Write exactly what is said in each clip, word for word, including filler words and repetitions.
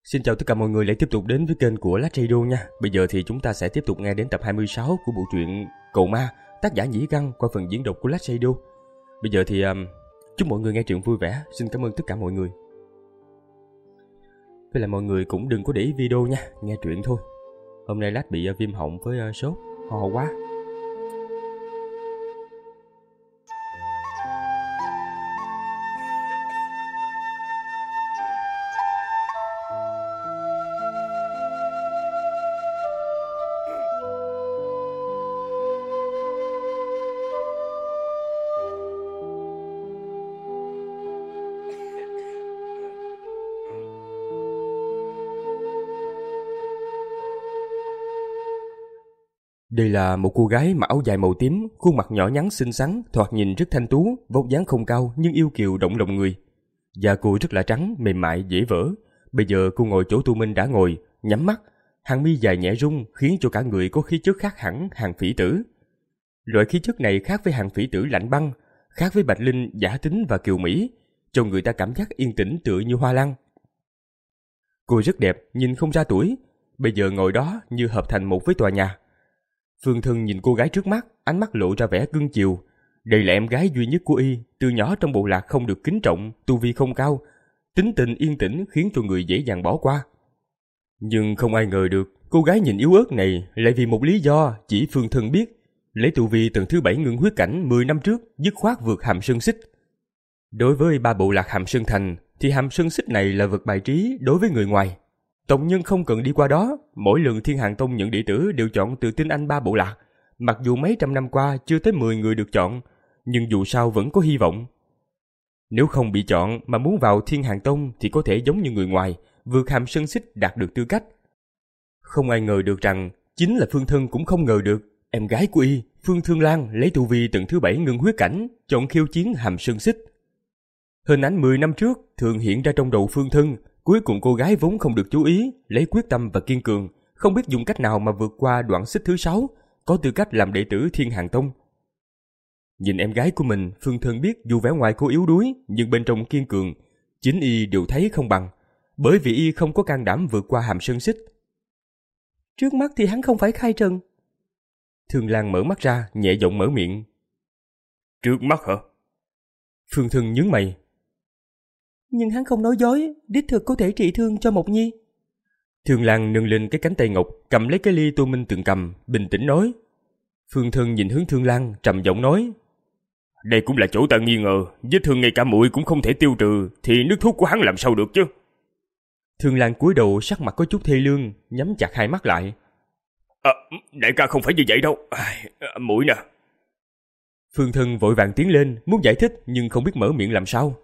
Xin chào tất cả mọi người lại tiếp tục đến với kênh của Lát Radio nha. Bây giờ thì chúng ta sẽ tiếp tục nghe đến tập hai mươi sáu của bộ truyện Cậu Ma, tác giả Nhĩ Găng qua phần diễn đọc của Lát Radio. Bây giờ thì um, chúc mọi người nghe truyện vui vẻ. Xin cảm ơn tất cả mọi người. Với lại mọi người cũng đừng có để ý video nha, nghe truyện thôi. Hôm nay Lát bị uh, viêm họng với uh, sốt, ho quá. Đây là một cô gái mặc áo dài màu tím, khuôn mặt nhỏ nhắn xinh xắn, thoạt nhìn rất thanh tú, vóc dáng không cao nhưng yêu kiều động lòng người. Da cô rất là trắng, mềm mại, dễ vỡ. Bây giờ cô ngồi chỗ Tu Minh đã ngồi, nhắm mắt, hàng mi dài nhẹ rung khiến cho cả người có khí chất khác hẳn hàng phỉ tử. Loại khí chất này khác với hàng phỉ tử lạnh băng, khác với Bạch Linh giả tính và kiều mỹ, cho người ta cảm giác yên tĩnh tựa như hoa lan. Cô rất đẹp, nhìn không ra tuổi, bây giờ ngồi đó như hợp thành một với tòa nhà. Phương Thân nhìn cô gái trước mắt, ánh mắt lộ ra vẻ cưng chiều. Đây là em gái duy nhất của y, từ nhỏ trong bộ lạc không được kính trọng, tu vi không cao, tính tình yên tĩnh khiến cho người dễ dàng bỏ qua. Nhưng không ai ngờ được, cô gái nhìn yếu ớt này lại vì một lý do chỉ Phương Thân biết, lấy tu vi tầng thứ bảy ngưng huyết cảnh mười năm trước dứt khoát vượt Hàm Sơn Xích. Đối với ba bộ lạc Hàm Sơn Thành thì Hàm Sơn Xích này là vật bài trí đối với người ngoài. Tông nhân không cần đi qua đó, mỗi lần Thiên Hàng Tông nhận đệ tử đều chọn từ tinh anh ba bộ lạc. Mặc dù mấy trăm năm qua chưa tới mười người được chọn, nhưng dù sao vẫn có hy vọng. Nếu không bị chọn mà muốn vào Thiên Hàng Tông thì có thể giống như người ngoài, vượt Hàm Sơn Xích đạt được tư cách. Không ai ngờ được rằng, chính là Phương Thân cũng không ngờ được, em gái của y, Phương Thương Lan lấy tu vi tầng thứ bảy ngưng huyết cảnh, chọn khiêu chiến Hàm Sơn Xích. Hình ảnh mười năm trước thường hiện ra trong đầu Phương Thân. Cuối cùng cô gái vốn không được chú ý, lấy quyết tâm và kiên cường, không biết dùng cách nào mà vượt qua đoạn xích thứ sáu, có tư cách làm đệ tử Thiên Hàng Tông. Nhìn em gái của mình, Phương Thân biết dù vẻ ngoài cô yếu đuối, nhưng bên trong kiên cường, chính y đều thấy không bằng, bởi vì y không có can đảm vượt qua Hàm Sơn Xích. Trước mắt thì hắn không phải khai trần. Thương Lan mở mắt ra, nhẹ giọng mở miệng. Trước mắt hả? Phương Thân nhướng mày. Nhưng hắn không nói dối, đích thực có thể trị thương cho Mộc Nhi. Thương Lan nâng lên cái cánh tay ngọc, cầm lấy cái ly Tô Minh từng cầm, bình tĩnh nói. Phương Thân nhìn hướng Thương Lan, trầm giọng nói. Đây cũng là chỗ ta nghi ngờ, vết thương ngay cả muội cũng không thể tiêu trừ, thì nước thuốc của hắn làm sao được chứ? Thương Lan cúi đầu, sắc mặt có chút thê lương, nhắm chặt hai mắt lại. À, đại ca không phải như vậy đâu, à, muội nè. Phương Thân vội vàng tiến lên, muốn giải thích nhưng không biết mở miệng làm sao.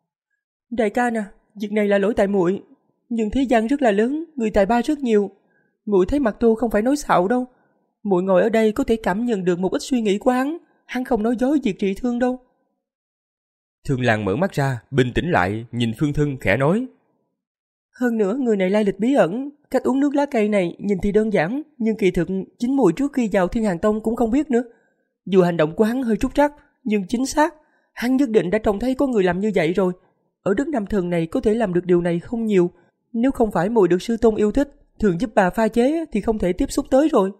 Đại ca nè, việc này là lỗi tại muội, nhưng thế gian rất là lớn, người tài ba rất nhiều. Muội thấy mặt tu không phải nói xạo đâu. Muội ngồi ở đây có thể cảm nhận được một ít suy nghĩ của hắn, hắn không nói dối việc trị thương đâu. Thương Lan mở mắt ra, bình tĩnh lại, nhìn Phương Thân khẽ nói. Hơn nữa người này lai lịch bí ẩn, cách uống nước lá cây này nhìn thì đơn giản, nhưng kỳ thực chính muội trước khi vào Thiên Hàng Tông cũng không biết nữa. Dù hành động của hắn hơi trúc trắc, nhưng chính xác, hắn nhất định đã trông thấy có người làm như vậy rồi. Ở đất Nam Thần này có thể làm được điều này không nhiều. Nếu không phải muội được sư tôn yêu thích, thường giúp bà pha chế thì không thể tiếp xúc tới rồi.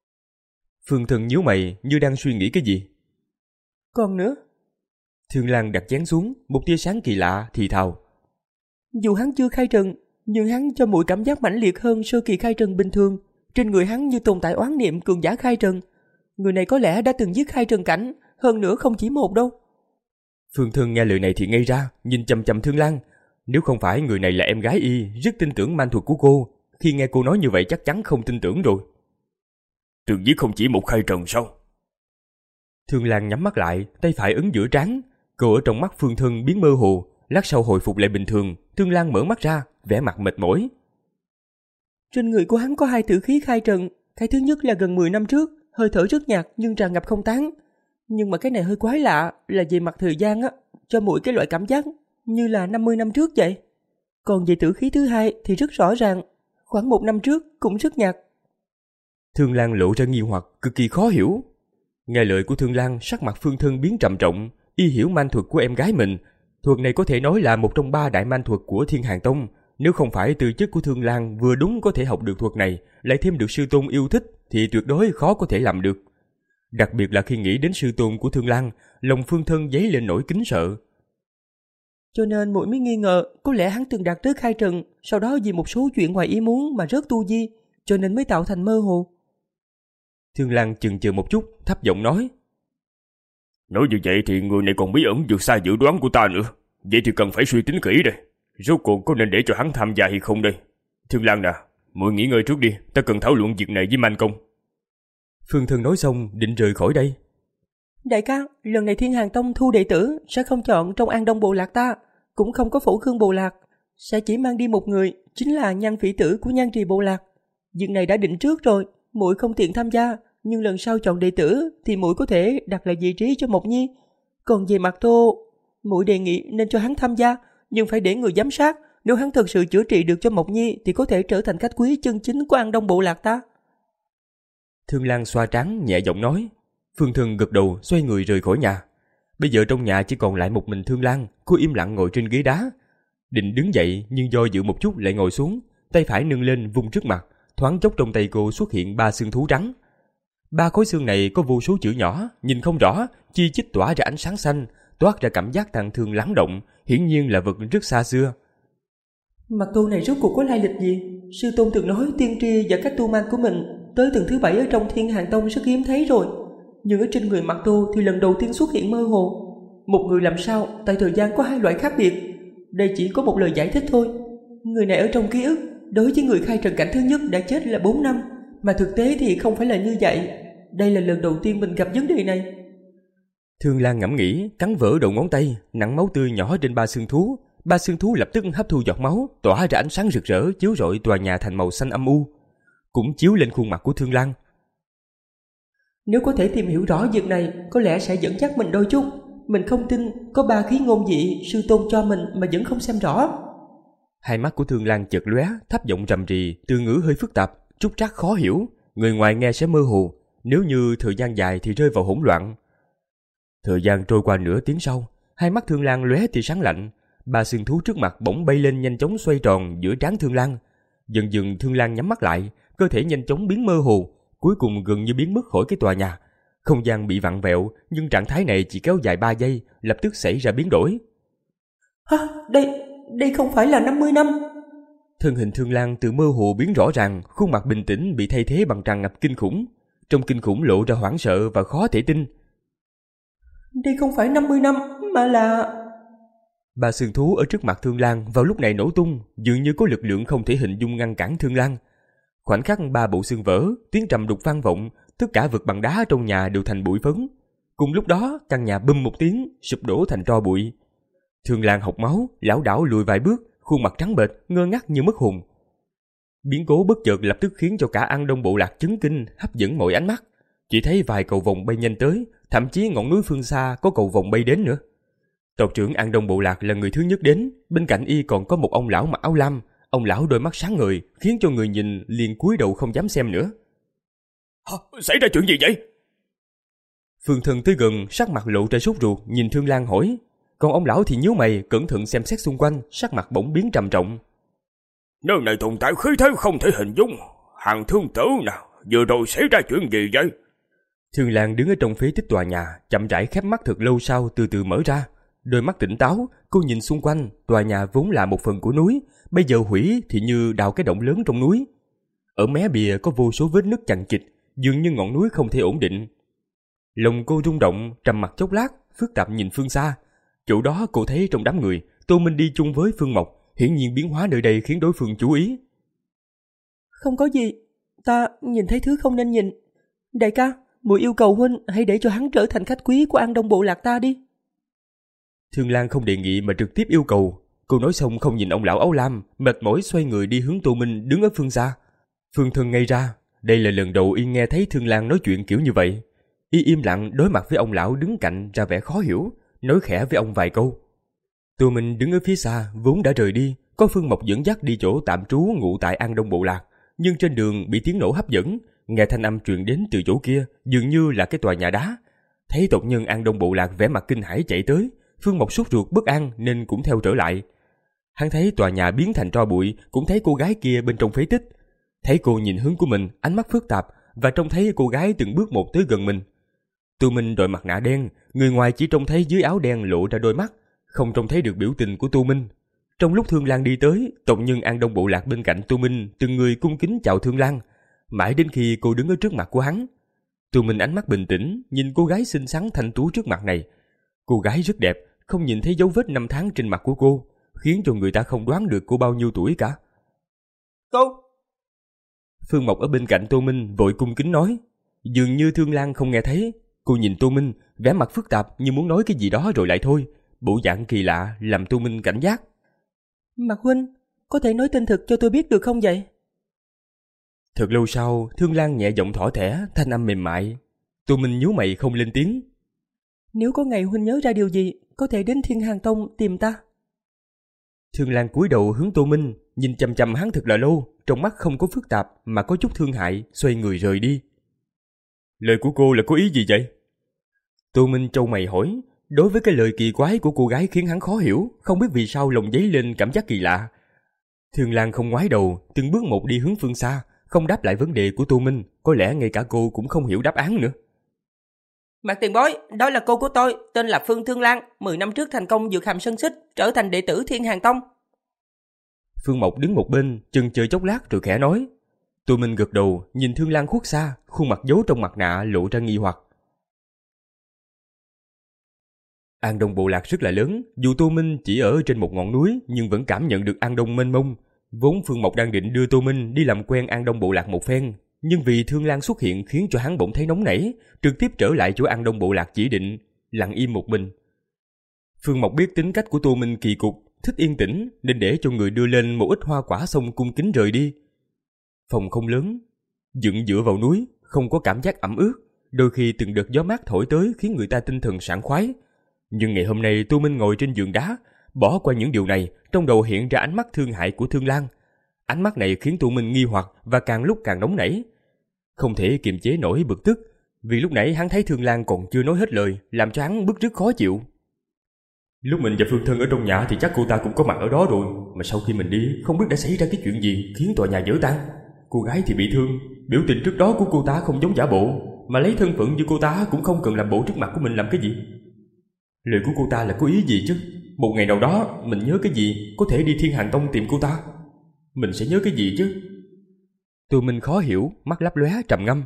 Phương Thân nhíu mày như đang suy nghĩ cái gì. Còn nữa. Thương Lan đặt chén xuống, một tia sáng kỳ lạ thì thào. Dù hắn chưa khai trần, nhưng hắn cho muội cảm giác mãnh liệt hơn sơ kỳ khai trần bình thường. Trên người hắn như tồn tại oán niệm cường giả khai trần. Người này có lẽ đã từng giết khai trần cảnh, hơn nữa không chỉ một đâu. Phương Thân nghe lời này thì ngây ra, nhìn chằm chằm Thương Lan. Nếu không phải người này là em gái y, rất tin tưởng man thuật của cô, khi nghe cô nói như vậy chắc chắn không tin tưởng rồi. Từng giết không chỉ một khai trần sao? Thương Lan nhắm mắt lại, tay phải ấn giữa trán, cô ở trong mắt Phương Thân biến mơ hồ, lát sau hồi phục lại bình thường. Thương Lan mở mắt ra, vẻ mặt mệt mỏi. Trên người của hắn có hai tử khí khai trần, cái thứ nhất là gần mười năm trước, hơi thở rất nhạt nhưng tràn ngập không tán. Nhưng mà cái này hơi quái lạ, là về mặt thời gian á, cho mỗi cái loại cảm giác như là năm mươi năm trước vậy. Còn về tử khí thứ hai thì rất rõ ràng, khoảng một năm trước cũng rất nhạt. Thương Lan lộ ra nghi hoặc, cực kỳ khó hiểu. Nghe lời của Thương Lan, sắc mặt Phương Thân biến trầm trọng, y hiểu man thuật của em gái mình. Thuật này có thể nói là một trong ba đại man thuật của Thiên Hàng Tông, Nếu không phải tư chất của Thương Lan vừa đúng có thể học được thuật này, lại thêm được sư tôn yêu thích thì tuyệt đối khó có thể làm được. Đặc biệt là khi nghĩ đến sư tôn của Thương Lan, lòng Phương Thân dấy lên nỗi kính sợ. Cho nên muội mới nghi ngờ có lẽ hắn từng đạt tới khai trần, sau đó vì một số chuyện ngoài ý muốn mà rớt tu vi, cho nên mới tạo thành mơ hồ. Thương Lan chần chừ một chút, thấp giọng nói. Nói như vậy thì người này còn bí ẩn vượt xa dự đoán của ta nữa. Vậy thì cần phải suy tính kỹ đây. Rốt cuộc có nên để cho hắn tham gia hay không đây? Thương Lan nè, muội nghỉ ngơi trước đi, ta cần thảo luận việc này với Man Công. Phương Thân nói xong định rời khỏi đây. Đại ca, lần này Thiên Hàng Tông thu đệ tử sẽ không chọn trong An Đông bộ lạc ta, cũng không có Phổ Khương bộ lạc, sẽ chỉ mang đi một người, chính là Nhan Phỉ Tử của Nhan Trì bộ lạc. Việc này đã định trước rồi, muội không tiện tham gia, nhưng lần sau chọn đệ tử thì muội có thể đặt lại vị trí cho Mộc Nhi. Còn về mặt Tô, muội đề nghị nên cho hắn tham gia, nhưng phải để người giám sát, nếu hắn thực sự chữa trị được cho Mộc Nhi thì có thể trở thành khách quý chân chính của An Đông bộ lạc ta. Thương Lan xoa trán nhẹ giọng nói. Phương Thân gật đầu xoay người rời khỏi nhà. Bây giờ trong nhà chỉ còn lại một mình Thương Lan, cô im lặng ngồi trên ghế đá. Định đứng dậy nhưng do dự một chút lại ngồi xuống, tay phải nâng lên vung trước mặt, thoáng chốc trong tay cô xuất hiện ba xương thú trắng. Ba khối xương này có vô số chữ nhỏ, nhìn không rõ, chi chít tỏa ra ánh sáng xanh, toát ra cảm giác tang thương lắng động, hiển nhiên là vật rất xa xưa. Mặt Tô này rốt cuộc có lai lịch gì? Sư tôn từng nói tiên tri và cách tu man của mình tới tầng thứ bảy ở trong Thiên Hàng Tông rất hiếm thấy rồi, nhưng ở trên người Mặt Tô thì lần đầu tiên xuất hiện mơ hồ. Một người làm sao tại thời gian có hai loại khác biệt? Đây chỉ có một lời giải thích thôi. Người này ở trong ký ức đối với người khai trần cảnh thứ nhất đã chết là bốn năm, mà thực tế thì không phải là như vậy. Đây là lần đầu tiên mình gặp vấn đề này. Thương Lan ngẫm nghĩ, cắn vỡ đầu ngón tay, nặng máu tươi nhỏ trên ba xương thú. Ba xương thú lập tức hấp thu giọt máu, tỏa ra ánh sáng rực rỡ chiếu rọi tòa nhà thành màu xanh âm u, cũng chiếu lên khuôn mặt của Thương Lan. Nếu có thể tìm hiểu rõ việc này, có lẽ sẽ dẫn dắt mình đôi chút. Mình không tin có ba khí ngôn dị sư tôn cho mình mà vẫn không xem rõ. Hai mắt của Thương Lan chợt lóe, thấp giọng rầm rì, từ ngữ hơi phức tạp, trúc trắc khó hiểu, người ngoài nghe sẽ mơ hồ, nếu như thời gian dài thì rơi vào hỗn loạn. Thời gian trôi qua nửa tiếng sau, hai mắt Thương Lan lóe tia sáng lạnh, ba xương thú trước mặt bỗng bay lên nhanh chóng xoay tròn giữa trán Thương Lan. Dần dần Thương Lan nhắm mắt lại, cơ thể nhanh chóng biến mơ hồ, cuối cùng gần như biến mất khỏi cái tòa nhà. Không gian bị vặn vẹo, nhưng trạng thái này chỉ kéo dài ba giây, lập tức xảy ra biến đổi. Hả? Đây, đây không phải là năm mươi năm. Thân hình Thương Lan từ mơ hồ biến rõ ràng, khuôn mặt bình tĩnh bị thay thế bằng tràn ngập kinh khủng. Trong kinh khủng lộ ra hoảng sợ và khó thể tin. Đây không phải năm mươi năm, mà là... Ba xương thú ở trước mặt Thương Lan vào lúc này nổ tung, dường như có lực lượng không thể hình dung ngăn cản Thương Lan. Khoảnh khắc ba bộ xương vỡ, tiếng trầm đục vang vọng, tất cả vật bằng đá trong nhà đều thành bụi phấn. Cùng lúc đó, căn nhà bum một tiếng, sụp đổ thành tro bụi. Thương Lan hộc máu, lảo đảo lùi vài bước, khuôn mặt trắng bệch, ngơ ngác như mất hồn. Biến cố bất chợt lập tức khiến cho cả An Đông bộ lạc chấn kinh, hấp dẫn mọi ánh mắt. Chỉ thấy vài cầu vồng bay nhanh tới, thậm chí ngọn núi phương xa có cầu vồng bay đến nữa. Tộc trưởng An Đông bộ lạc là người thứ nhất đến, bên cạnh y còn có một ông lão mặc áo lam. Ông lão đôi mắt sáng ngời, khiến cho người nhìn liền cúi đầu không dám xem nữa. Hả? Xảy ra chuyện gì vậy? Phương Thân tới gần, sắc mặt lộ ra sốt ruột, nhìn Thương Lan hỏi. Còn ông lão thì nhíu mày, cẩn thận xem xét xung quanh, sắc mặt bỗng biến trầm trọng. Nơi này tồn tại khí thế không thể hình dung. Hàng thương tử nào, vừa rồi xảy ra chuyện gì vậy? Thương Lan đứng ở trong phế tích tòa nhà, chậm rãi khép mắt thật lâu sau từ từ mở ra. Đôi mắt tỉnh táo, cô nhìn xung quanh, tòa nhà vốn là một phần của núi, bây giờ hủy thì như đào cái động lớn trong núi. Ở mé bìa có vô số vết nứt chằng chịt, dường như ngọn núi không thể ổn định. Lòng cô rung động, trầm mặc chốc lát, phức tạp nhìn phương xa. Chỗ đó cô thấy trong đám người, Tô Minh đi chung với Phương Mộc, hiển nhiên biến hóa nơi đây khiến đối phương chú ý. Không có gì, ta nhìn thấy thứ không nên nhìn. Đại ca, muội yêu cầu huynh hãy để cho hắn trở thành khách quý của An Đông bộ lạc ta đi. Thương Lan không đề nghị mà trực tiếp yêu cầu. Cô nói xong không nhìn ông lão áo lam, mệt mỏi xoay người đi hướng Tô Minh đứng ở phương xa. Phương Thân ngây ra, đây là lần đầu y nghe thấy Thương Lan nói chuyện kiểu như vậy. Y im lặng đối mặt với ông lão đứng cạnh ra vẻ khó hiểu, nói khẽ với ông vài câu. Tô Minh đứng ở phía xa vốn đã rời đi, có Phương Mộc dẫn dắt đi chỗ tạm trú ngụ tại An Đông bộ lạc, nhưng trên đường bị tiếng nổ hấp dẫn, nghe thanh âm truyền đến từ chỗ kia, dường như là cái tòa nhà đá. Thấy tộc nhân An Đông bộ lạc vẻ mặt kinh hãi chạy tới, Phương Mộc sốt ruột bất an nên cũng theo trở lại. Hắn thấy tòa nhà biến thành tro bụi, cũng thấy cô gái kia bên trong phế tích. Thấy cô nhìn hướng của mình, ánh mắt phức tạp, và trông thấy cô gái từng bước một tới gần mình. Tô Minh đội mặt nạ đen, người ngoài chỉ trông thấy dưới áo đen lộ ra đôi mắt, không trông thấy được biểu tình của Tô Minh. Trong lúc Thương Lan đi tới, tộc nhân An Đông bộ lạc bên cạnh Tô Minh từng người cung kính chào Thương Lan, mãi đến khi cô đứng ở trước mặt của hắn. Tô Minh ánh mắt bình tĩnh nhìn cô gái xinh xắn thanh tú trước mặt này. Cô gái rất đẹp, không nhìn thấy dấu vết năm tháng trên mặt của cô, khiến cho người ta không đoán được cô bao nhiêu tuổi cả. Cô! Phương Mộc ở bên cạnh Tô Minh vội cung kính nói. Dường như Thương Lan không nghe thấy. Cô nhìn Tô Minh, vẻ mặt phức tạp như muốn nói cái gì đó rồi lại thôi. Bộ dạng kỳ lạ làm Tô Minh cảnh giác. Mạc huynh, có thể nói tên thực cho tôi biết được không vậy? Thật lâu sau, Thương Lan nhẹ giọng thỏ thẻ, thanh âm mềm mại. Tô Minh nhíu mày không lên tiếng. Nếu có ngày huynh nhớ ra điều gì, có thể đến Thiên Hàng Tông tìm ta. Thương Lan cúi đầu hướng Tô Minh, nhìn chằm chằm hắn thật là lâu, trong mắt không có phức tạp mà có chút thương hại, xoay người rời đi. Lời của cô là có ý gì vậy? Tô Minh trâu mày hỏi. Đối với cái lời kỳ quái của cô gái khiến hắn khó hiểu, không biết vì sao lòng dấy lên cảm giác kỳ lạ. Thương Lan không ngoái đầu, từng bước một đi hướng phương xa, không đáp lại vấn đề của Tô Minh, có lẽ ngay cả cô cũng không hiểu đáp án nữa. Mạc tiền bối, đó là cô của tôi, tên là Phương Thương Lan, mười năm trước thành công vượt hàm sơn xích, trở thành đệ tử Thiên Hàng Tông. Phương Mộc đứng một bên, chần chờ chốc lát rồi khẽ nói. Tô Minh gật đầu, nhìn Thương Lan khuất xa, khuôn mặt giấu trong mặt nạ lộ ra nghi hoặc. An Đông bộ lạc rất là lớn, dù Tô Minh chỉ ở trên một ngọn núi nhưng vẫn cảm nhận được An Đông mênh mông. Vốn Phương Mộc đang định đưa Tô Minh đi làm quen An Đông bộ lạc một phen, nhưng vì Thương Lan xuất hiện khiến cho hắn bỗng thấy nóng nảy, trực tiếp trở lại chỗ An Đông bộ lạc chỉ định, lặng im một mình. Phương Mộc biết tính cách của Tô Minh kỳ cục, thích yên tĩnh nên để cho người đưa lên một ít hoa quả xong cung kính rời đi. Phòng không lớn, dựng dựa vào núi, không có cảm giác ẩm ướt, đôi khi từng đợt gió mát thổi tới khiến người ta tinh thần sảng khoái. Nhưng ngày hôm nay Tô Minh ngồi trên giường đá, bỏ qua những điều này, trong đầu hiện ra ánh mắt thương hại của Thương Lan. Ánh mắt này khiến Tô Minh nghi hoặc và càng lúc càng nóng nảy. Không thể kiềm chế nổi bực tức, vì lúc nãy hắn thấy Thương Lan còn chưa nói hết lời, làm cho hắn bức rất khó chịu. Lúc mình và Phương Thân ở trong nhà thì chắc cô ta cũng có mặt ở đó rồi, mà sau khi mình đi không biết đã xảy ra cái chuyện gì khiến tòa nhà vỡ tan. Cô gái thì bị thương, biểu tình trước đó của cô ta không giống giả bộ, mà lấy thân phận như cô ta cũng không cần làm bộ trước mặt của mình làm cái gì. Lời của cô ta là có ý gì chứ? Một ngày nào đó mình nhớ cái gì có thể đi Thiên Hàng Tông tìm cô ta. Mình sẽ nhớ cái gì chứ? Tô Minh khó hiểu, mắt lấp lóe trầm ngâm.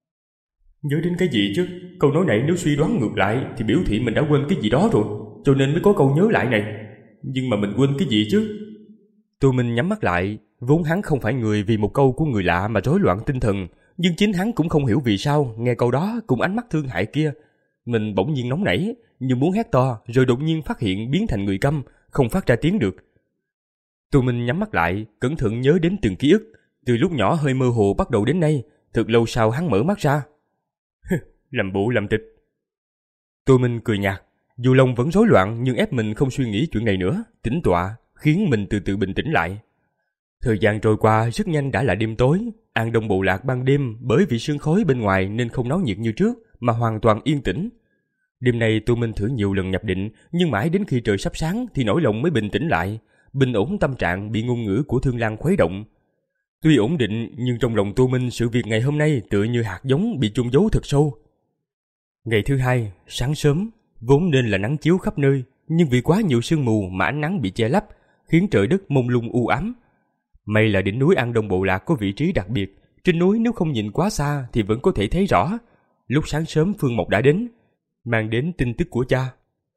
Nhớ đến cái gì chứ? Câu nói này nếu suy đoán ngược lại thì biểu thị mình đã quên cái gì đó rồi, cho nên mới có câu nhớ lại này. Nhưng mà mình quên cái gì chứ? Tô Minh nhắm mắt lại, vốn hắn không phải người vì một câu của người lạ mà rối loạn tinh thần, nhưng chính hắn cũng không hiểu vì sao nghe câu đó cùng ánh mắt thương hại kia. Mình bỗng nhiên nóng nảy, như muốn hét to, rồi đột nhiên phát hiện biến thành người câm, không phát ra tiếng được. Tô Minh nhắm mắt lại, cẩn thận nhớ đến từng ký ức, từ lúc nhỏ hơi mơ hồ bắt đầu đến nay. Thật lâu sau hắn mở mắt ra. Làm bộ làm tịch. Tô Minh cười nhạt, dù lòng vẫn rối loạn nhưng ép mình không suy nghĩ chuyện này nữa, tĩnh tọa, khiến mình từ từ bình tĩnh lại. Thời gian trôi qua rất nhanh đã là đêm tối. An Đông bộ lạc ban đêm bởi vì sương khói bên ngoài nên không náo nhiệt như trước, mà hoàn toàn yên tĩnh. Đêm nay Tô Minh thử nhiều lần nhập định, nhưng mãi đến khi trời sắp sáng thì nỗi lòng mới bình tĩnh lại, bình ổn tâm trạng bị ngôn ngữ của Thương Lan khuấy động. Tuy ổn định nhưng trong lòng Tô Minh sự việc ngày hôm nay tựa như hạt giống bị chôn giấu thật sâu. Ngày thứ hai, sáng sớm, vốn nên là nắng chiếu khắp nơi, nhưng vì quá nhiều sương mù mà ánh nắng bị che lấp, khiến trời đất mông lung u ám. May là đỉnh núi An Đông bộ lạc có vị trí đặc biệt, trên núi nếu không nhìn quá xa thì vẫn có thể thấy rõ. Lúc sáng sớm Phương Mộc đã đến, mang đến tin tức của cha,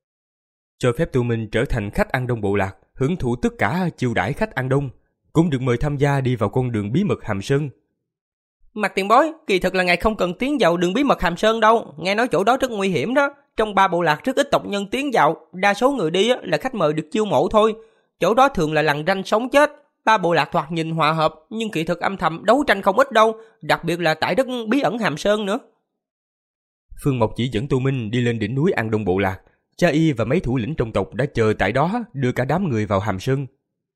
cho phép Tô Minh trở thành khách An Đông bộ lạc, hưởng thụ tất cả chiêu đãi khách An Đông, cũng được mời tham gia đi vào con đường bí mật Hàm Sơn. Mặt tiền bối, kỳ thực là ngài không cần tiến vào đường bí mật Hàm Sơn đâu, nghe nói chỗ đó rất nguy hiểm đó. Trong ba bộ lạc rất ít tộc nhân tiến vào, đa số người đi là khách mời được chiêu mộ thôi. Chỗ đó thường là lằn ranh sống chết. Ba bộ lạc thoạt nhìn hòa hợp, nhưng kỳ thực âm thầm đấu tranh không ít đâu, đặc biệt là tại đất bí ẩn Hàm Sơn nữa. Phương Mộc chỉ dẫn Tô Minh đi lên đỉnh núi An Đông bộ lạc. Cha y và mấy thủ lĩnh trong tộc đã chờ tại đó đưa cả đám người vào Hàm Sơn.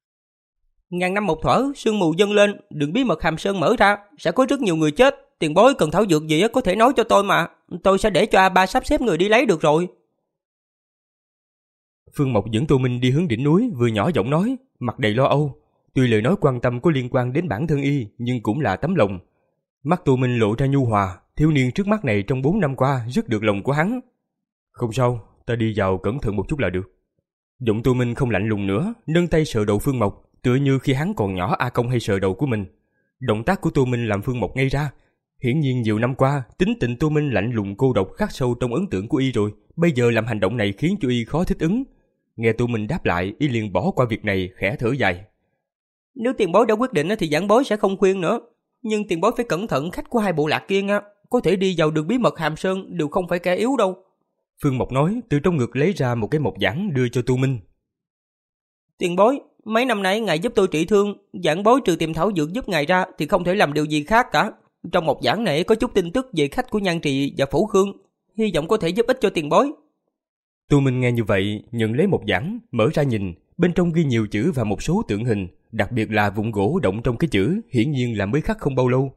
Ngàn năm một thuở, sương mù dâng lên, đường bí mật Hàm Sơn mở ra, sẽ có rất nhiều người chết. Tiền bối cần thảo dược gì có thể nói cho tôi mà, tôi sẽ để cho A Ba sắp xếp người đi lấy được rồi. Phương Mộc dẫn Tô Minh đi hướng đỉnh núi, vừa nhỏ giọng nói, mặt đầy lo âu. Tuy lời nói quan tâm có liên quan đến bản thân y, nhưng cũng là tấm lòng. Mắt Tô Minh lộ ra nhu hòa, thiếu niên trước mắt này trong bốn năm qua rất được lòng của hắn. Không sao, ta đi vào cẩn thận một chút là được. Giọng Tô Minh không lạnh lùng nữa, nâng tay sờ đầu Phương Mộc, tựa như khi hắn còn nhỏ A Công hay sờ đầu của mình. Động tác của Tô Minh làm Phương Mộc ngây ra. Hiển nhiên nhiều năm qua, tính tình Tô Minh lạnh lùng cô độc khắc sâu trong ấn tượng của y rồi, bây giờ làm hành động này khiến cho y khó thích ứng. Nghe Tô Minh đáp lại, y liền bỏ qua việc này, khẽ thở dài. Nếu tiền bối đã quyết định thì giảng bối sẽ không khuyên nữa. Nhưng tiền bối phải cẩn thận, khách của hai bộ lạc kia nha, có thể đi vào đường bí mật Hàm Sơn đều không phải kẻ yếu đâu. Phương Mộc nói, từ trong ngực lấy ra một cái mộc giản đưa cho Tô Minh. Tiền bối, mấy năm nay ngài giúp tôi trị thương, giảng bối trừ tìm thảo dược giúp ngài ra thì không thể làm điều gì khác cả. Trong mộc giản này có chút tin tức về khách của Nhan Trì và Phủ Khương, hy vọng có thể giúp ích cho tiền bối. Tô Minh nghe như vậy, nhận lấy mộc giản, mở ra nhìn, bên trong ghi nhiều chữ và một số tượng hình, đặc biệt là vụn gỗ động trong cái chữ, hiển nhiên là mới khắc không bao lâu.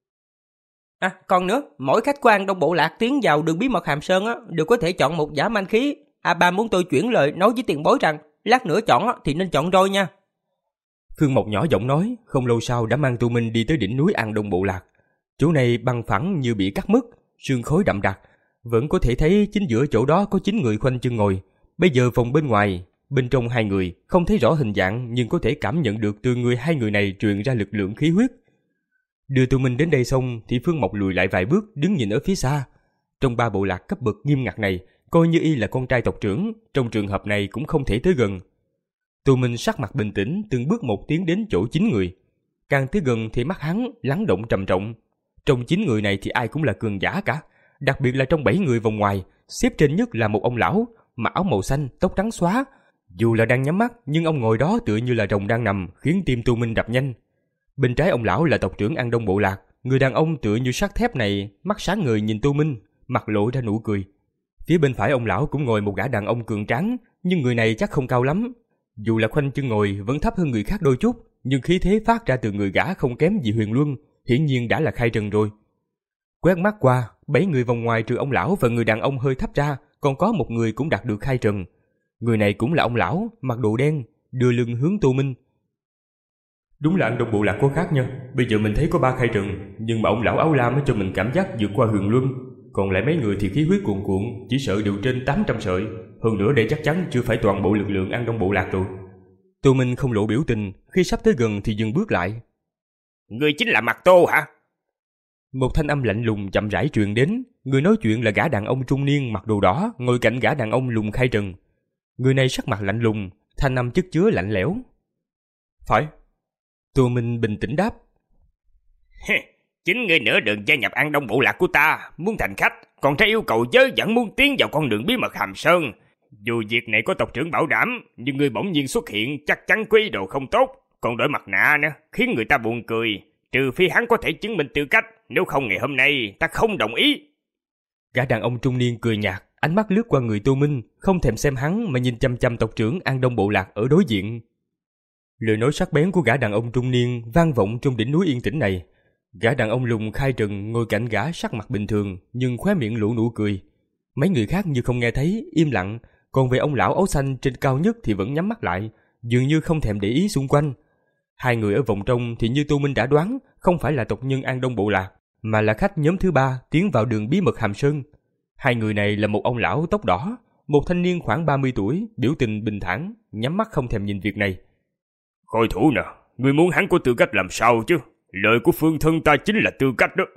À, còn nữa, mỗi khách quan Đông Bộ Lạc tiến vào đường bí mật Hàm Sơn á, đều có thể chọn một giả manh khí. A Ba muốn tôi chuyển lời nói với tiền bối rằng, lát nữa chọn á, thì nên chọn roi nha. Phương Mộc nhỏ giọng nói, không lâu sau đã mang Tô Minh đi tới đỉnh núi An Đông Bộ Lạc. Chỗ này bằng phẳng như bị cắt mất, sương khói đậm đặc, vẫn có thể thấy chính giữa chỗ đó có chín người khoanh chân ngồi. Bây giờ phòng bên ngoài, bên trong hai người, không thấy rõ hình dạng nhưng có thể cảm nhận được từ người hai người này truyền ra lực lượng khí huyết. Đưa Tô Minh đến đây xong thì Phương Mộc lùi lại vài bước, đứng nhìn ở phía xa. Trong ba bộ lạc cấp bậc nghiêm ngặt này, coi như y là con trai tộc trưởng, trong trường hợp này cũng không thể tới gần. Tô Minh sắc mặt bình tĩnh, từng bước một tiến đến chỗ chín người. Càng tới gần thì mắt hắn lắng động trầm trọng. Trong chín người này thì ai cũng là cường giả cả, đặc biệt là trong bảy người vòng ngoài, xếp trên nhất là một ông lão, mặc áo màu xanh, tóc trắng xóa. Dù là đang nhắm mắt, nhưng ông ngồi đó tựa như là rồng đang nằm, khiến tim Tô Minh đập nhanh. Bên trái ông lão là tộc trưởng An Đông Bộ Lạc, người đàn ông tựa như sắt thép này, mắt sáng ngời nhìn Tô Minh, mặt lộ ra nụ cười. Phía bên phải ông lão cũng ngồi một gã đàn ông cường tráng, nhưng người này chắc không cao lắm. Dù là khoanh chân ngồi vẫn thấp hơn người khác đôi chút, nhưng khí thế phát ra từ người gã không kém gì Huyền Luân, hiển nhiên đã là khai trần rồi. Quét mắt qua, bảy người vòng ngoài trừ ông lão và người đàn ông hơi thấp ra, còn có một người cũng đạt được khai trần. Người này cũng là ông lão, mặc đồ đen, đưa lưng hướng Tô Minh. Đúng là An Đông Bộ Lạc có khác nha, bây giờ mình thấy có ba khai trần, nhưng mà ông lão áo lam cho mình cảm giác vượt qua Huyền Luân, còn lại mấy người thì khí huyết cuồn cuộn, chỉ sợ đều trên tám trăm sợi, hơn nữa đây chắc chắn chưa phải toàn bộ lực lượng An Đông Bộ Lạc rồi. Tô Minh không lộ biểu tình, khi sắp tới gần thì dừng bước lại. Người chính là Mạc Tô hả? Một thanh âm lạnh lùng chậm rãi truyền đến, người nói chuyện là gã đàn ông trung niên mặc đồ đỏ, ngồi cạnh gã đàn ông lùn khai trần. Người này sắc mặt lạnh lùng, thanh âm chất chứa lạnh lẽo. Phải. Tô Minh bình tĩnh đáp. Chính người nửa đường gia nhập An Đông Bộ Lạc của ta, muốn thành khách, còn ra yêu cầu chớ vẫn muốn tiến vào con đường bí mật Hàm Sơn. Dù việc này có tộc trưởng bảo đảm, nhưng người bỗng nhiên xuất hiện chắc chắn có ý đồ không tốt, còn đội mặt nạ nữa, khiến người ta buồn cười. Trừ phi hắn có thể chứng minh tư cách, nếu không ngày hôm nay ta không đồng ý. Gã đàn ông trung niên cười nhạt, ánh mắt lướt qua người Tô Minh, không thèm xem hắn mà nhìn chăm chăm tộc trưởng An Đông Bộ Lạc ở đối diện. Lời nói sắc bén của gã đàn ông trung niên vang vọng trong đỉnh núi yên tĩnh này. Gã đàn ông lùn khai trần ngồi cạnh gã sắc mặt bình thường, nhưng khóe miệng lộ nụ cười. Mấy người khác như không nghe thấy, im lặng, còn về ông lão áo xanh trên cao nhất thì vẫn nhắm mắt lại, dường như không thèm để ý xung quanh. Hai người ở vòng trong thì như Tô Minh đã đoán, không phải là tộc nhân An Đông Bộ Lạc, mà là khách nhóm thứ ba tiến vào đường bí mật Hàm Sơn. Hai người này là một ông lão tóc đỏ, một thanh niên khoảng ba mươi tuổi, biểu tình bình thản, nhắm mắt không thèm nhìn việc này. Coi thủ nè, người muốn hắn có tư cách làm sao chứ? Lời của Phương thân ta chính là tư cách đó.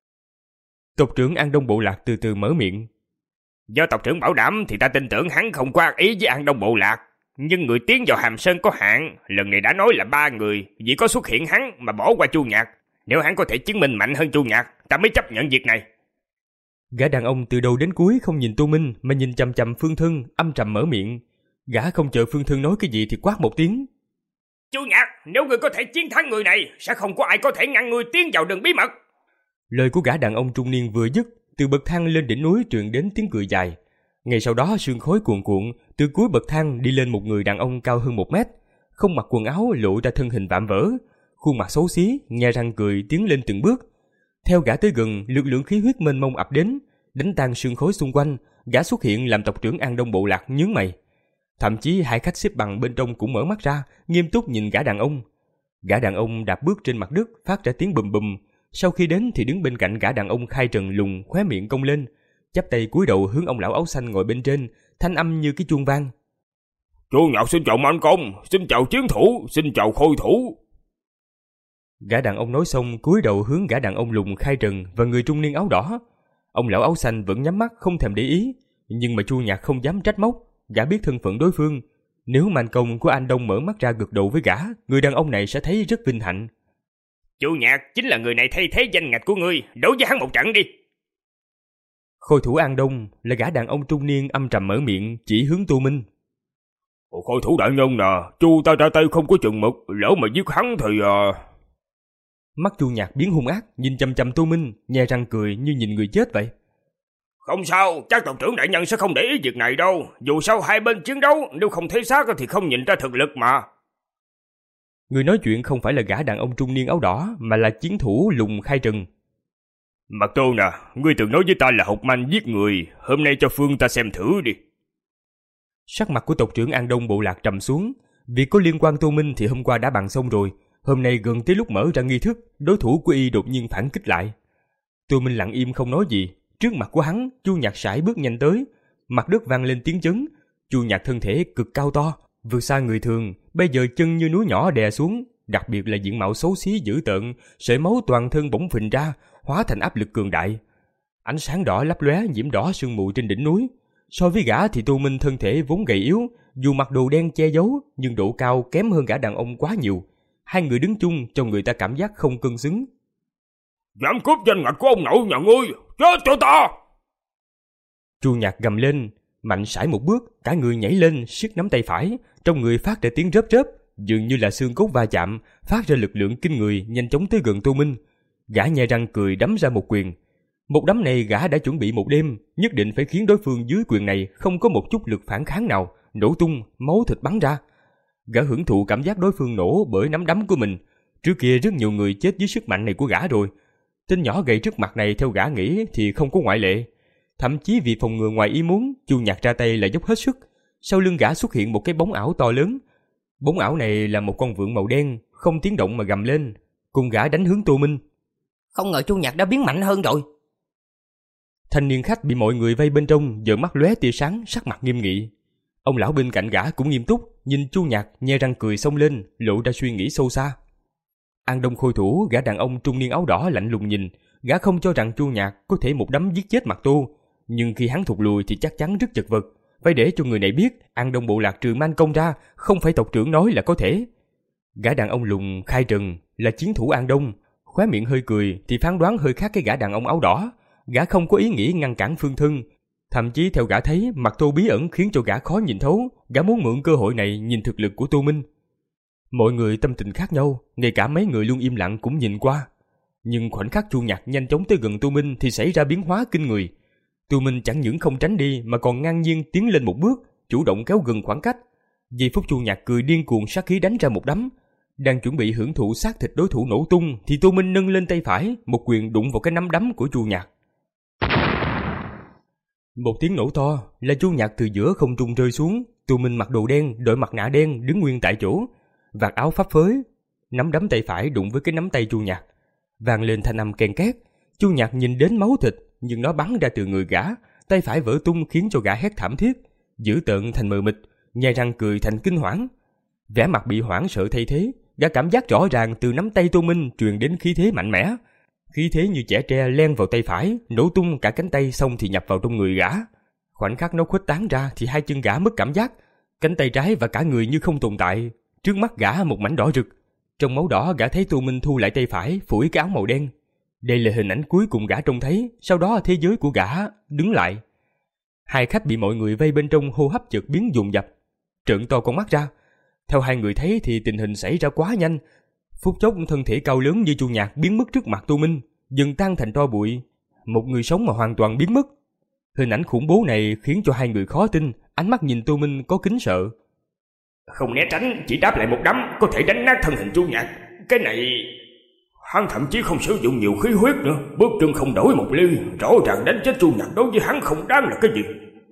Tộc trưởng An Đông Bộ Lạc từ từ mở miệng. Do tộc trưởng bảo đảm thì ta tin tưởng hắn không có ác ý với An Đông Bộ Lạc. Nhưng người tiến vào Hàm Sơn có hạn, lần này đã nói là ba người, vì có xuất hiện hắn mà bỏ qua Chu Nhạc. Nếu hắn có thể chứng minh mạnh hơn Chu Nhạc, ta mới chấp nhận việc này. Gã đàn ông từ đầu đến cuối không nhìn Tô Minh mà nhìn chằm chằm Phương Thân, âm trầm mở miệng. Gã không chờ Phương Thân nói cái gì thì quát một tiếng. Chu Nhạc, nếu người có thể chiến thắng người này, sẽ không có ai có thể ngăn người tiến vào đường bí mật. Lời của gã đàn ông trung niên vừa dứt, từ bậc thang lên đỉnh núi truyền đến tiếng cười dài. Ngay sau đó sương khói cuồn cuộn, từ cuối bậc thang đi lên một người đàn ông cao hơn một mét, không mặc quần áo lộ ra thân hình vạm vỡ, khuôn mặt xấu xí, nhe răng cười tiến lên từng bước. Theo gã tới gần, lực lượng khí huyết mênh mông ập đến, đánh tan sương khói xung quanh. Gã xuất hiện làm tộc trưởng An Đông Bộ Lạc nhướng mày. Thậm chí hai khách xếp bằng bên trong cũng mở mắt ra, nghiêm túc nhìn gã đàn ông. Gã đàn ông đạp bước trên mặt đất, phát ra tiếng bùm bùm. Sau khi đến thì đứng bên cạnh gã đàn ông khai trần lùn, khóe miệng cong lên, chắp tay cúi đầu hướng ông lão áo xanh ngồi bên trên, thanh âm như cái chuông vang. Chu Nhạc xin chào Mạnh Công, xin chào chiến thủ, xin chào khôi thủ. Gã đàn ông nói xong cúi đầu hướng gã đàn ông lùn khai trần và người trung niên áo đỏ. Ông lão áo xanh vẫn nhắm mắt không thèm để ý, nhưng mà Chu Nhạc không dám trách móc, gã biết thân phận đối phương. Nếu Mạnh Công của An Đông mở mắt ra gật đầu với gã, người đàn ông này sẽ thấy rất vinh hạnh. Chu Nhạc chính là người này thay thế danh ngạch của ngươi, đấu với hắn một trận đi. Khôi thủ An Đông là gã đàn ông trung niên âm trầm mở miệng chỉ hướng Tô Minh. Ồ, khôi thủ đại nhân nè, Chu ta ra tay không có chừng mực, lỡ mà giết hắn thì... Uh... Mắt Chu Nhạc biến hung ác, nhìn chằm chằm Tô Minh, nhe răng cười như nhìn người chết vậy. Không sao, chắc tộc trưởng đại nhân sẽ không để ý việc này đâu. Dù sao hai bên chiến đấu, nếu không thấy xác thì không nhìn ra thực lực mà. Người nói chuyện không phải là gã đàn ông trung niên áo đỏ, mà là chiến thủ lùng khai trần. Mặt Tô nè, ngươi từng nói với ta là học manh giết người, hôm nay cho Phương ta xem thử đi. Sắc mặt của tộc trưởng An Đông bộ lạc trầm xuống. Việc có liên quan Tô Minh thì hôm qua đã bàn xong rồi. Hôm nay gần tới lúc mở ra nghi thức, đối thủ của y đột nhiên phản kích lại. Tô Minh lặng im không nói gì. Trước mặt của hắn, Chu Nhạc sải bước nhanh tới. Mặt đất vang lên tiếng chấn. Chu Nhạc thân thể cực cao to, vượt xa người thường, bây giờ chân như núi nhỏ đè xuống. Đặc biệt là diện mạo xấu xí dữ tợn, sợi máu toàn thân bỗng phình ra, hóa thành áp lực cường đại. Ánh sáng đỏ lấp lóe nhiễm đỏ sương mù trên đỉnh núi. So với gã thì Tô Minh thân thể vốn gầy yếu, dù mặc đồ đen che giấu, nhưng độ cao kém hơn gã đàn ông quá nhiều. Hai người đứng chung cho người ta cảm giác không cân xứng. Dám cướp danh ngạch của ông nội nhà ngươi, chết cho ta! Chu Nhạc gầm lên, mạnh sải một bước, cả người nhảy lên, siết nắm tay phải, trong người phát ra tiếng rớp rớp, dường như là xương cốt va chạm, phát ra lực lượng kinh người, nhanh chóng tới gần Tô Minh. Gã nhe răng cười đấm ra một quyền. Một đấm này gã đã chuẩn bị một đêm, nhất định phải khiến đối phương dưới quyền này không có một chút lực phản kháng nào, nổ tung, máu thịt bắn ra. Gã hưởng thụ cảm giác đối phương nổ bởi nắm đấm của mình. Trước kia rất nhiều người chết dưới sức mạnh này của gã rồi. Tên nhỏ gầy trước mặt này theo gã nghĩ thì không có ngoại lệ. Thậm chí vì phòng ngừa ngoài ý muốn, Chu Nhạc ra tay là dốc hết sức. Sau lưng gã xuất hiện một cái bóng ảo to lớn. Bóng ảo này là một con vượn màu đen, không tiếng động mà gầm lên, cùng gã đánh hướng Tô Minh. Không ngờ Chu Nhạc đã biến mạnh hơn rồi. Thanh niên khách bị mọi người vây bên trong, giờ mắt lóe tia sáng, sắc mặt nghiêm nghị. Ông lão bên cạnh gã cũng nghiêm túc, nhìn Chu Nhạc nhe răng cười xông lên, lộ ra suy nghĩ sâu xa. An Đông khôi thủ, gã đàn ông trung niên áo đỏ lạnh lùng nhìn, gã không cho rằng Chu Nhạc có thể một đấm giết chết Mặt Tô, nhưng khi hắn thụt lùi thì chắc chắn rất chật vật, phải để cho người này biết An Đông bộ lạc trừ Man Công ra, không phải tộc trưởng nói là có thể. Gã đàn ông lùng khai trần là chiến thủ An Đông, khóe miệng hơi cười thì phán đoán hơi khác cái gã đàn ông áo đỏ. Gã không có ý nghĩ ngăn cản Phương Thân, thậm chí theo gã thấy Mặt Tô bí ẩn khiến cho gã khó nhìn thấu, gã muốn mượn cơ hội này nhìn thực lực của Tô Minh. Mọi người tâm tình khác nhau, ngay cả mấy người luôn im lặng cũng nhìn qua. Nhưng khoảnh khắc Chu Nhạc nhanh chóng tới gần Tô Minh thì xảy ra biến hóa kinh người. Tô Minh chẳng những không tránh đi mà còn ngang nhiên tiến lên một bước, chủ động kéo gần khoảng cách. Giây phút Chu Nhạc cười điên cuồng sát khí đánh ra một đấm, đang chuẩn bị hưởng thụ xác thịt đối thủ nổ tung thì Tô Minh nâng lên tay phải, một quyền đụng vào cái nắm đấm của Chu Nhạc. Một tiếng nổ to là Chu Nhạc từ giữa không trung rơi xuống. Tô Minh mặc đồ đen, đội mặt nạ đen, đứng nguyên tại chỗ, vạt áo phấp phới, nắm đấm tay phải đụng với cái nắm tay Chu Nhạc, vang lên thanh âm ken két. Chu Nhạc nhìn đến máu thịt, nhưng nó bắn ra từ người gã, tay phải vỡ tung khiến cho gã hét thảm thiết, dữ tợn thành mờ mịt, nhe răng cười thành kinh hoảng. Vẻ mặt bị hoảng sợ thay thế, gã cảm giác rõ ràng từ nắm tay Tô Minh truyền đến khí thế mạnh mẽ. Khí thế như chẻ tre len vào tay phải, nổ tung cả cánh tay xong thì nhập vào trong người gã. Khoảnh khắc nó khuếch tán ra thì hai chân gã mất cảm giác, cánh tay trái và cả người như không tồn tại. Trước mắt gã một mảnh đỏ rực. Trong máu đỏ gã thấy Tô Minh thu lại tay phải, phủi cái áo màu đen. Đây là hình ảnh cuối cùng gã trông thấy, sau đó thế giới của gã đứng lại. Hai khách bị mọi người vây bên trong hô hấp chợt biến dồn dập, trợn to con mắt ra. Theo hai người thấy thì tình hình xảy ra quá nhanh. Phút chốc thân thể cao lớn như Chu Nhạc biến mất trước mặt Tô Minh, dần tan thành tro bụi. Một người sống mà hoàn toàn biến mất. Hình ảnh khủng bố này khiến cho hai người khó tin, ánh mắt nhìn Tô Minh có kính sợ. Không né tránh, chỉ đáp lại một đấm có thể đánh nát thân hình Chu Nhạc. Cái này... Hắn thậm chí không sử dụng nhiều khí huyết nữa, bước chân không đổi một ly, rõ ràng đánh chết Chu Nhạc đối với hắn không đáng là cái gì.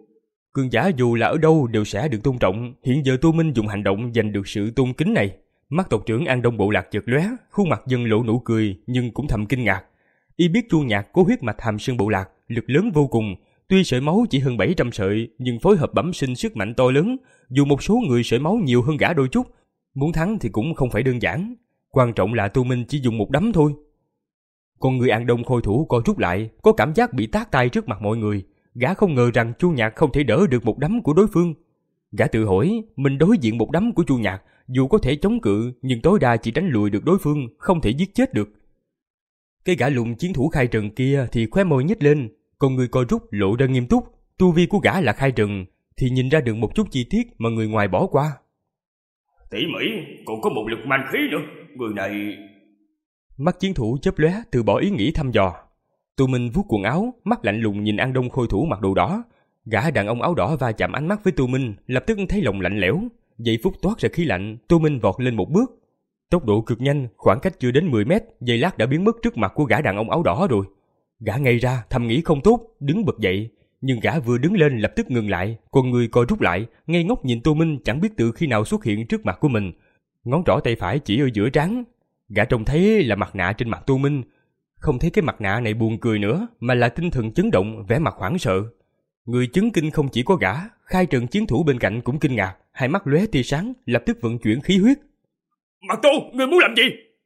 Cường giả dù là ở đâu đều sẽ được tôn trọng. Hiện giờ Tô Minh dùng hành động giành được sự tôn kính này. Mắt tộc trưởng An Đông Bộ Lạc chợt lóe, khuôn mặt dần lộ nụ cười nhưng cũng thầm kinh ngạc. Y biết Chu Nhạc có huyết mạch Hàm Sơn Bộ Lạc, lực lớn vô cùng. Tuy sợi máu chỉ hơn bảy trăm sợi, nhưng phối hợp bẩm sinh sức mạnh to lớn. Dù một số người sợi máu nhiều hơn gã đôi chút, muốn thắng thì cũng không phải đơn giản. Quan trọng là Tô Minh chỉ dùng một đấm thôi. Còn người An Đông Khôi thủ co rút lại, có cảm giác bị tát tay trước mặt mọi người. Gã không ngờ rằng Chu Nhạc không thể đỡ được một đấm của đối phương. Gã tự hỏi, mình đối diện một đấm của Chu Nhạc, dù có thể chống cự nhưng tối đa chỉ đánh lùi được đối phương, không thể giết chết được. Cái gã lùn chiến thủ khai trần kia thì khóe môi nhếch lên, còn người co rút lộ ra nghiêm túc. Tu vi của gã là khai trần thì nhìn ra được một chút chi tiết mà người ngoài bỏ qua. Tỉ mỉ, còn có một lực man khí nữa. Người này... Mắt chiến thủ chớp lóe, từ bỏ ý nghĩ thăm dò. Tô Minh vuốt quần áo, mắt lạnh lùng nhìn An Đông Khôi thủ mặc đồ đỏ. Gã đàn ông áo đỏ va chạm ánh mắt với Tô Minh, lập tức thấy lòng lạnh lẽo. Giây phút toát ra khí lạnh, Tô Minh vọt lên một bước. Tốc độ cực nhanh, khoảng cách chưa đến mười mét, giây lát đã biến mất trước mặt của gã đàn ông áo đỏ rồi. Gã ngây ra, thầm nghĩ không tốt, đứng bật dậy. Nhưng gã vừa đứng lên lập tức ngừng lại, con người co rút lại, ngây ngốc nhìn Tô Minh chẳng biết từ khi nào xuất hiện trước mặt của mình. Ngón trỏ tay phải chỉ ở giữa trán. Gã trông thấy là mặt nạ trên mặt Tô Minh. Không thấy cái mặt nạ này buồn cười nữa, mà là tinh thần chấn động, vẻ mặt hoảng sợ. Người chấn kinh không chỉ có gã, khai trần chiến thủ bên cạnh cũng kinh ngạc, hai mắt lóe tia sáng, lập tức vận chuyển khí huyết. Mặt Tô, ngươi muốn làm gì?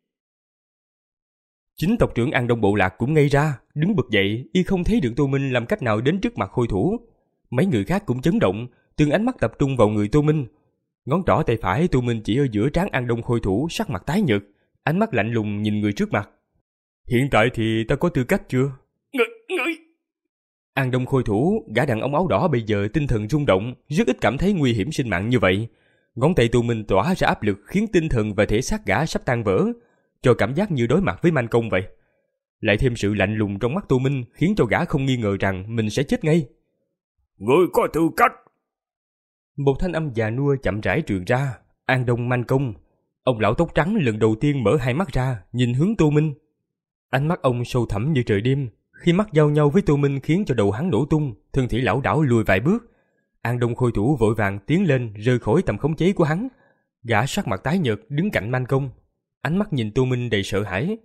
Chính tộc trưởng An Đông Bộ Lạc cũng ngây ra, đứng bật dậy, y không thấy được Tô Minh làm cách nào đến trước mặt Khôi thủ. Mấy người khác cũng chấn động, từng ánh mắt tập trung vào người Tô Minh. Ngón trỏ tay phải Tô Minh chỉ ở giữa trán An Đông Khôi thủ, sắc mặt tái nhợt, ánh mắt lạnh lùng nhìn người trước mặt. Hiện tại thì ta có tư cách chưa? Ngươi, ngươi... An Đông Khôi thủ, gã đàn ông áo đỏ bây giờ tinh thần rung động, rất ít cảm thấy nguy hiểm sinh mạng như vậy. Ngón tay Tô Minh tỏa ra áp lực khiến tinh thần và thể xác gã sắp tan vỡ, cho cảm giác như đối mặt với manh công vậy. Lại thêm sự lạnh lùng trong mắt Tô Minh khiến cho gã không nghi ngờ rằng mình sẽ chết ngay. Ngươi có tư cách. Một thanh âm già nua chậm rãi truyền ra. An Đông manh công. Ông lão tóc trắng lần đầu tiên mở hai mắt ra, nhìn hướng Tô Minh. Ánh mắt ông sâu thẳm như trời đêm, khi mắt giao nhau với Tô Minh khiến cho đầu hắn nổ tung, thân thể lảo đảo lùi vài bước. An Đông Khôi thủ vội vàng tiến lên, rời khỏi tầm khống chế của hắn. Gã sắc mặt tái nhợt đứng cạnh manh công, ánh mắt nhìn Tô Minh đầy sợ hãi.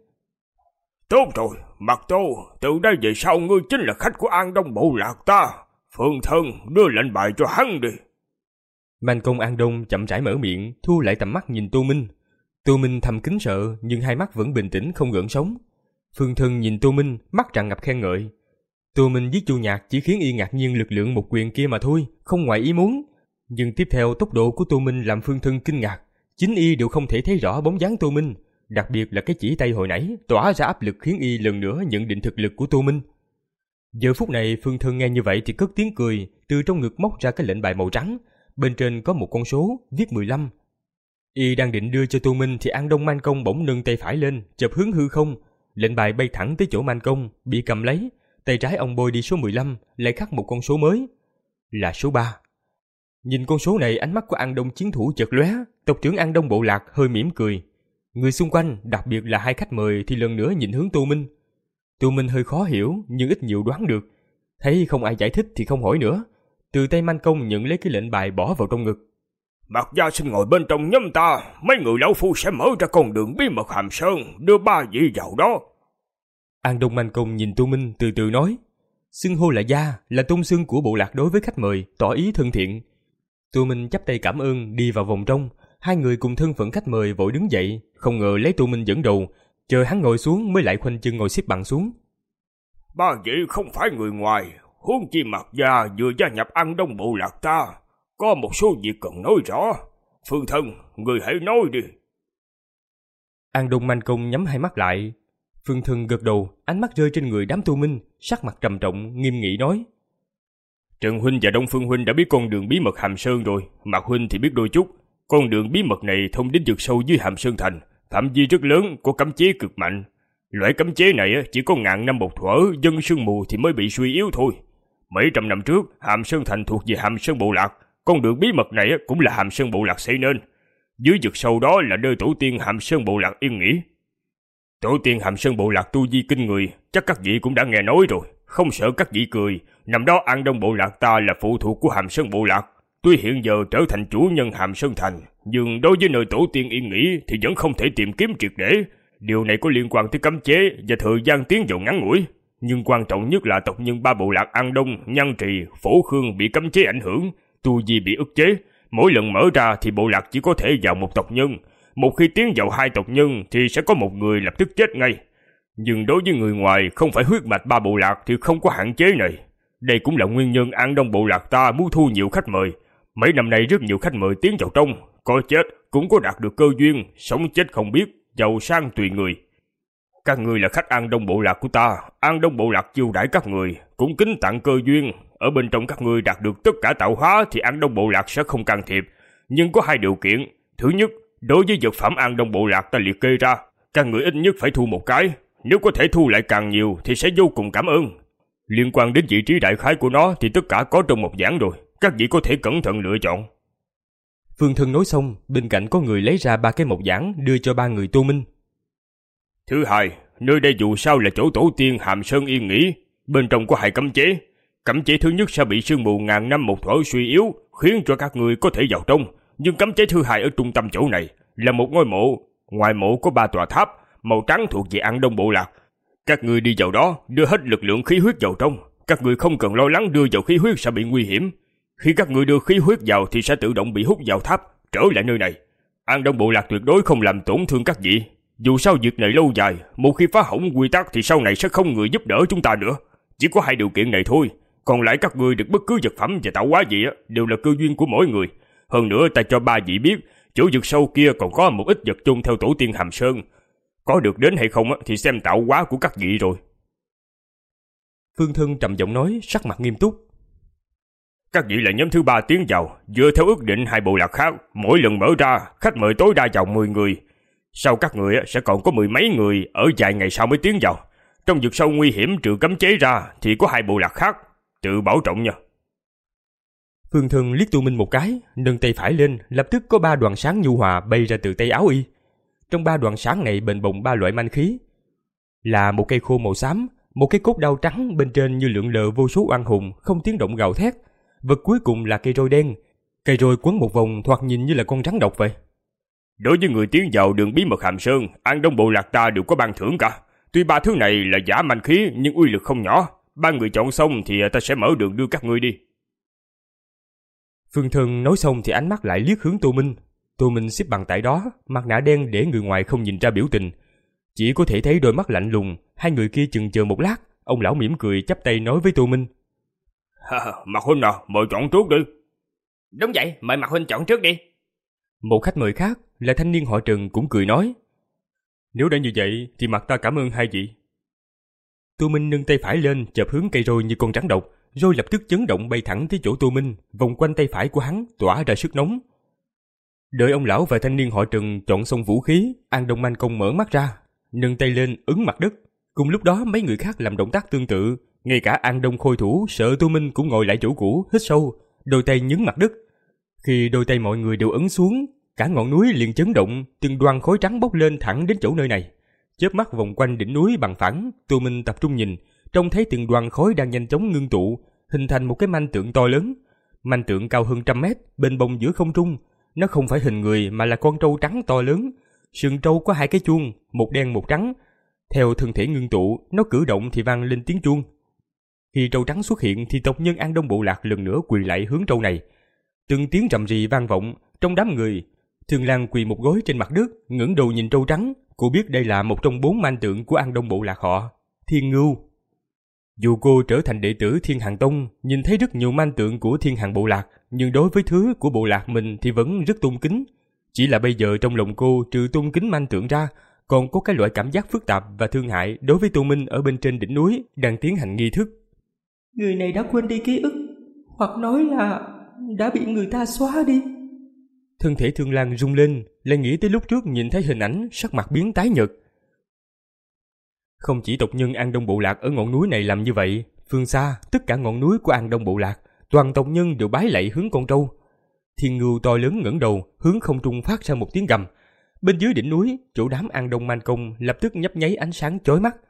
Tốt rồi, Mặt Tô, từ đây về sau ngươi chính là khách của An Đông Bộ Lạc ta. Phương thân, đưa lệnh bài cho hắn đi. Manh công An Đông chậm rãi mở miệng, thu lại tầm mắt nhìn Tô Minh. Tô Minh thầm kính sợ, nhưng hai mắt vẫn bình tĩnh không gợn sóng. Phương thân nhìn Tô Minh, mắt tràn ngập khen ngợi. Tô Minh giết Chu Nhạc chỉ khiến y ngạc nhiên lực lượng một quyền kia mà thôi, không ngoài ý muốn. Nhưng tiếp theo tốc độ của Tô Minh làm Phương thân kinh ngạc. Chính y đều không thể thấy rõ bóng dáng Tô Minh, đặc biệt là cái chỉ tay hồi nãy tỏa ra áp lực khiến y lần nữa nhận định thực lực của Tô Minh. Giờ phút này Phương thân nghe như vậy thì cất tiếng cười, từ trong ngực móc ra cái lệnh bài màu trắng, bên trên có một con số viết mười lăm. Y đang định đưa cho Tô Minh thì An Đông Man Công bỗng nâng tay phải lên, chợp hướng hư không, lệnh bài bay thẳng tới chỗ Man Công, bị cầm lấy, tay trái ông bôi đi số mười lăm, lại khắc một con số mới, là số ba. Nhìn con số này, ánh mắt của An Đông chiến thủ chợt lóe, tộc trưởng An Đông Bộ Lạc hơi mỉm cười. Người xung quanh, đặc biệt là hai khách mời thì lần nữa nhìn hướng Tô Minh. Tô Minh hơi khó hiểu nhưng ít nhiều đoán được, thấy không ai giải thích thì không hỏi nữa, từ tay Man Công nhận lấy cái lệnh bài bỏ vào trong ngực. Mặt gia xin ngồi bên trong nhóm ta, mấy người lão phu sẽ mở ra con đường bí mật Hàm Sơn, đưa ba vị vào đó. An Đông Man Công nhìn Tô Minh từ từ nói, xưng hô là gia, là tôn xưng của bộ lạc đối với khách mời, tỏ ý thân thiện. Tô Minh chắp tay cảm ơn, đi vào vòng trong, hai người cùng thân phận khách mời vội đứng dậy, không ngờ lấy Tô Minh dẫn đầu, chờ hắn ngồi xuống mới lại khoanh chân ngồi xếp bằng xuống. Ba vị không phải người ngoài, huống chi Mặt gia vừa gia nhập An Đông Bộ Lạc ta, có một số việc cần nói rõ. Phương thân, người hãy nói đi. An Đông Man Công nhắm hai mắt lại. Phương thân gật đầu, ánh mắt rơi trên người đám Tô Minh, sắc mặt trầm trọng, nghiêm nghị nói. Trần huynh và Đông Phương huynh đã biết con đường bí mật Hàm Sơn rồi, Mạc huynh thì biết đôi chút. Con đường bí mật này thông đến vực sâu dưới Hàm Sơn thành, phạm vi rất lớn, có cấm chế cực mạnh. Loại cấm chế này chỉ có ngàn năm một thuở, dân sương mù thì mới bị suy yếu thôi. Mấy trăm năm trước, Hàm Sơn thành thuộc về Hàm Sơn Bộ Lạc, con đường bí mật này cũng là Hàm Sơn Bộ Lạc xây nên. Dưới vực sâu đó là nơi tổ tiên Hàm Sơn Bộ Lạc yên nghỉ. Tổ tiên Hàm Sơn Bộ Lạc tu vi kinh người, chắc các vị cũng đã nghe nói rồi. không sợ các vị cười, năm đó An Đông bộ lạc ta là phụ thuộc của Hàm Sơn bộ lạc. Tuy hiện giờ trở thành chủ nhân Hàm Sơn thành, nhưng đối với nơi tổ tiên yên nghỉ thì vẫn không thể tìm kiếm triệt để. Điều này có liên quan tới cấm chế và thời gian tiến vào ngắn ngủi. Nhưng quan trọng nhất là tộc nhân ba bộ lạc An Đông, Nhan Trì, Phổ Khương bị cấm chế ảnh hưởng, tu vi bị ức chế. Mỗi lần mở ra thì bộ lạc chỉ có thể vào một tộc nhân. Một khi tiến vào hai tộc nhân thì sẽ có một người lập tức chết ngay. Nhưng đối với người ngoài không phải huyết mạch ba bộ lạc thì không có hạn chế này. Đây cũng là nguyên nhân An Đông bộ lạc ta muốn thu nhiều khách mời. Mấy năm nay rất nhiều khách mời tiến vào trong, có chết cũng có đạt được cơ duyên, sống chết không biết, giàu sang tùy người. Các người là khách An Đông bộ lạc của ta, An Đông bộ lạc chiêu đãi các người, cũng kính tặng cơ duyên. Ở bên trong các người đạt được tất cả tạo hóa thì An Đông bộ lạc sẽ không can thiệp. Nhưng có hai điều kiện. Thứ nhất, đối với vật phẩm An Đông bộ lạc ta liệt kê ra, các người ít nhất phải thu một cái. Nếu có thể thu lại càng nhiều thì sẽ vô cùng cảm ơn. Liên quan đến vị trí đại khái của nó thì tất cả có trong một giảng rồi, các vị có thể cẩn thận lựa chọn. Phương Thân nói xong, bên cạnh có người lấy ra ba cái mộc giảng đưa cho ba người Tô Minh. Thứ hai, nơi đây dù sao là chỗ tổ tiên Hàm Sơn yên nghỉ, bên trong có hai cấm chế. Cấm chế thứ nhất sẽ bị sương mù ngàn năm một thuở suy yếu, khiến cho các người có thể vào trong. Nhưng cấm chế thứ hai ở trung tâm chỗ này là một ngôi mộ, ngoài mộ có ba tòa tháp, màu trắng thuộc về An Đông bộ lạc. Các người đi vào đó, đưa hết lực lượng khí huyết vào trong. Các người không cần lo lắng đưa vào khí huyết sẽ bị nguy hiểm. Khi các người đưa khí huyết vào thì sẽ tự động bị hút vào tháp, trở lại nơi này. An Đông bộ lạc tuyệt đối không làm tổn thương các vị. Dù sao việc này lâu dài, một khi phá hỏng quy tắc thì sau này sẽ không người giúp đỡ chúng ta nữa. Chỉ có hai điều kiện này thôi. Còn lại các người được bất cứ vật phẩm và tạo hóa gì đều là cơ duyên của mỗi người. Hơn nữa ta cho ba vị biết, chỗ vực sâu kia còn có một ít vật chôn theo tổ tiên Hàm Sơn. Có được đến hay không thì xem tạo hóa của các vị rồi. Phương Thân trầm giọng nói, sắc mặt nghiêm túc. Các vị là nhóm thứ ba tiến vào, dựa theo ước định hai bộ lạc khác, mỗi lần mở ra, khách mời tối đa vào mười người. Sau các người sẽ còn có mười mấy người ở vài ngày sau mới tiến vào. Trong vực sâu nguy hiểm trừ cấm chế ra thì có hai bộ lạc khác, tự bảo trọng nha. Phương Thân liếc Tô Minh một cái, nâng tay phải lên, lập tức có ba đoàn sáng nhu hòa bay ra từ tay áo y. Trong ba đoàn sáng này bền bồng ba loại manh khí, là một cây khô màu xám, một cái cốt đao trắng bên trên như lượn lờ vô số oan hùng không tiếng động gào thét. Vật cuối cùng là cây roi đen, cây roi quấn một vòng thoạt nhìn như là con rắn độc vậy. Đối với người tiến vào đường bí mật Hàm Sơn, An Đông bộ lạc ta đều có ban thưởng cả. Tuy ba thứ này là giả manh khí nhưng uy lực không nhỏ. Ba người chọn xong thì ta sẽ mở đường đưa các ngươi đi. Phương Thân nói xong thì ánh mắt lại liếc hướng Tô Minh. Tô Minh xếp bằng tại đó, mặt nạ đen để người ngoài không nhìn ra biểu tình. Chỉ có thể thấy đôi mắt lạnh lùng. Hai người kia chừng chờ một lát, ông lão mỉm cười chắp tay nói với Tô Minh. Mạc Huynh nào, mời chọn trước đi. Đúng vậy, mời Mạc Huynh chọn trước đi. Một khách mời khác là thanh niên họ Trần cũng cười nói. Nếu đã như vậy thì mặt ta cảm ơn hai vị. Tô Minh nâng tay phải lên chợp hướng cây roi như con rắn độc, roi lập tức chấn động bay thẳng tới chỗ Tô Minh, vòng quanh tay phải của hắn tỏa ra sức nóng. Đợi ông lão và thanh niên họ Trần chọn xong vũ khí, An Đông Man Công mở mắt ra, nâng tay lên ấn mặt đất. Cùng lúc đó mấy người khác làm động tác tương tự, ngay cả An Đông Khôi thủ sợ Tô Minh cũng ngồi lại chỗ cũ, hít sâu, đôi tay nhấn mặt đất. Khi đôi tay mọi người đều ấn xuống, cả ngọn núi liền chấn động, từng đoàn khói trắng bốc lên thẳng đến chỗ nơi này. Chớp mắt vòng quanh đỉnh núi bằng phẳng, Tô Minh tập trung nhìn, trông thấy từng đoàn khói đang nhanh chóng ngưng tụ, hình thành một cái manh tượng to lớn. Manh tượng cao hơn trăm mét, bền bồng giữa không trung. Nó không phải hình người mà là con trâu trắng to lớn. Sừng trâu có hai cái chuông, một đen một trắng. Theo thân thể ngưng tụ, nó cử động thì vang lên tiếng chuông. Khi trâu trắng xuất hiện thì tộc nhân An Đông bộ lạc lần nữa quỳ lại hướng trâu này. Từng tiếng rầm rì vang vọng trong đám người. Thường Lan quỳ một gối trên mặt đất, ngẩng đầu nhìn trâu trắng. Cô biết đây là một trong bốn manh tượng của An Đông bộ lạc họ, Thiên Ngưu. Dù cô trở thành đệ tử Thiên Hàng Tông, nhìn thấy rất nhiều manh tượng của Thiên Hàng bộ lạc, nhưng đối với thứ của bộ lạc mình thì vẫn rất tôn kính. Chỉ là bây giờ trong lòng cô trừ tôn kính manh tượng ra, còn có cái loại cảm giác phức tạp và thương hại đối với Tô Minh ở bên trên đỉnh núi đang tiến hành nghi thức. Người này đã quên đi ký ức, hoặc nói là đã bị người ta xóa đi. Thân thể Thương Lan rung lên, lại nghĩ tới lúc trước nhìn thấy hình ảnh, sắc mặt biến tái nhợt. Không chỉ tộc nhân An Đông bộ lạc ở ngọn núi này làm như vậy, phương xa, tất cả ngọn núi của An Đông bộ lạc, toàn tộc nhân đều bái lạy hướng con trâu. Thiên Ngưu to lớn ngẩng đầu, hướng không trung phát ra một tiếng gầm. Bên dưới đỉnh núi, chỗ đám An Đông Man Công lập tức nhấp nháy ánh sáng chói mắt.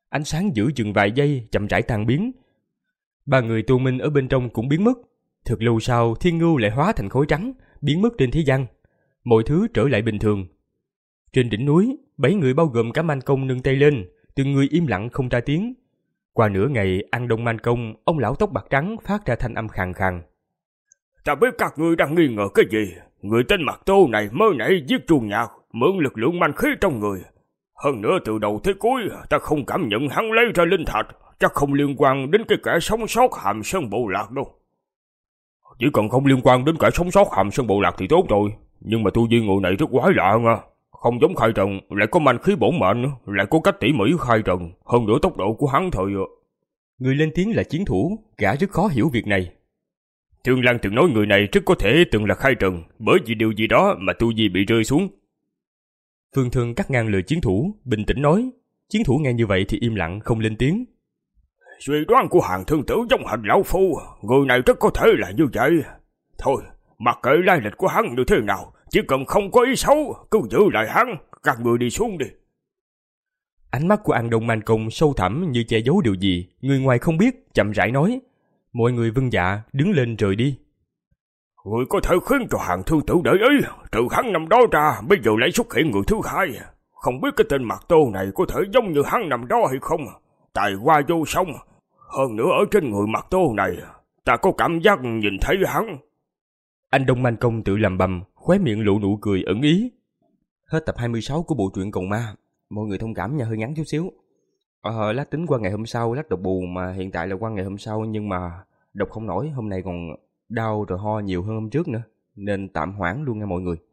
Ánh sáng giữ chừng vài giây chậm rãi tan biến. Ba người Tô Minh ở bên trong cũng biến mất. Thật lâu sau, Thiên Ngưu lại hóa thành khối trắng, biến mất trên thế gian. Mọi thứ trở lại bình thường. Trên đỉnh núi, bảy người bao gồm cả Man Công nâng tay lên, từng người im lặng không ra tiếng. Qua nửa ngày ăn đông Man Công, ông lão tóc bạc trắng phát ra thanh âm khàn khàn. Ta biết các ngươi đang nghi ngờ cái gì. Người tên Mặt Tô này mới nãy giết chuông nhạc, mượn lực lượng manh khí trong người. Hơn nữa từ đầu tới cuối, ta không cảm nhận hắn lấy ra linh thạch, chắc không liên quan đến cái kẻ sống sót Hàm Sơn Bộ Lạc đâu. Chỉ cần không liên quan đến kẻ sống sót Hàm Sơn Bộ Lạc thì tốt rồi. Nhưng mà tu vi người này rất quái lạ nha. Không giống khai trần, lại có manh khí bổn mệnh, lại có cách tỉ mỉ khai trần. Hơn nữa tốc độ của hắn thời... Người lên tiếng là chiến thủ, gã rất khó hiểu việc này. Thương Lan từng nói người này rất có thể từng là khai trần, bởi vì điều gì đó mà tu vi bị rơi xuống. Phương Thương cắt ngang lời chiến thủ, bình tĩnh nói. Chiến thủ nghe như vậy thì im lặng không lên tiếng. Suy đoán của Hàng Thương Tử giống hệt lão phu, người này rất có thể là như vậy. Thôi, mặc kệ lai lịch của hắn như thế nào, chỉ cần không có ý xấu, cứ giữ lại hắn, các người đi xuống đi. Ánh mắt của An Đông Man Công sâu thẳm như che giấu điều gì, người ngoài không biết, chậm rãi nói. Mọi người vâng dạ, đứng lên rời đi. Người có thể khiến cho Hàng Thương Tử để ý, trừ hắn năm đó ra, bây giờ lại xuất hiện người thứ hai. Không biết cái tên Mặt Tô này có thể giống như hắn năm đó hay không? Tài hoa vô song. Hơn nữa ở trên người Mặt Tô này, ta có cảm giác nhìn thấy hắn. Anh Đông Man Công tự lầm bầm, khóe miệng lộ nụ cười ẩn ý. Hết tập hai mươi sáu của bộ truyện Cầu Ma. Mọi người thông cảm nha, hơi ngắn chút xíu. Ờ, lát tính qua ngày hôm sau, lát đọc bù mà hiện tại là qua ngày hôm sau nhưng mà đọc không nổi, hôm nay còn đau rồi ho nhiều hơn hôm trước nữa. Nên tạm hoãn luôn nha mọi người.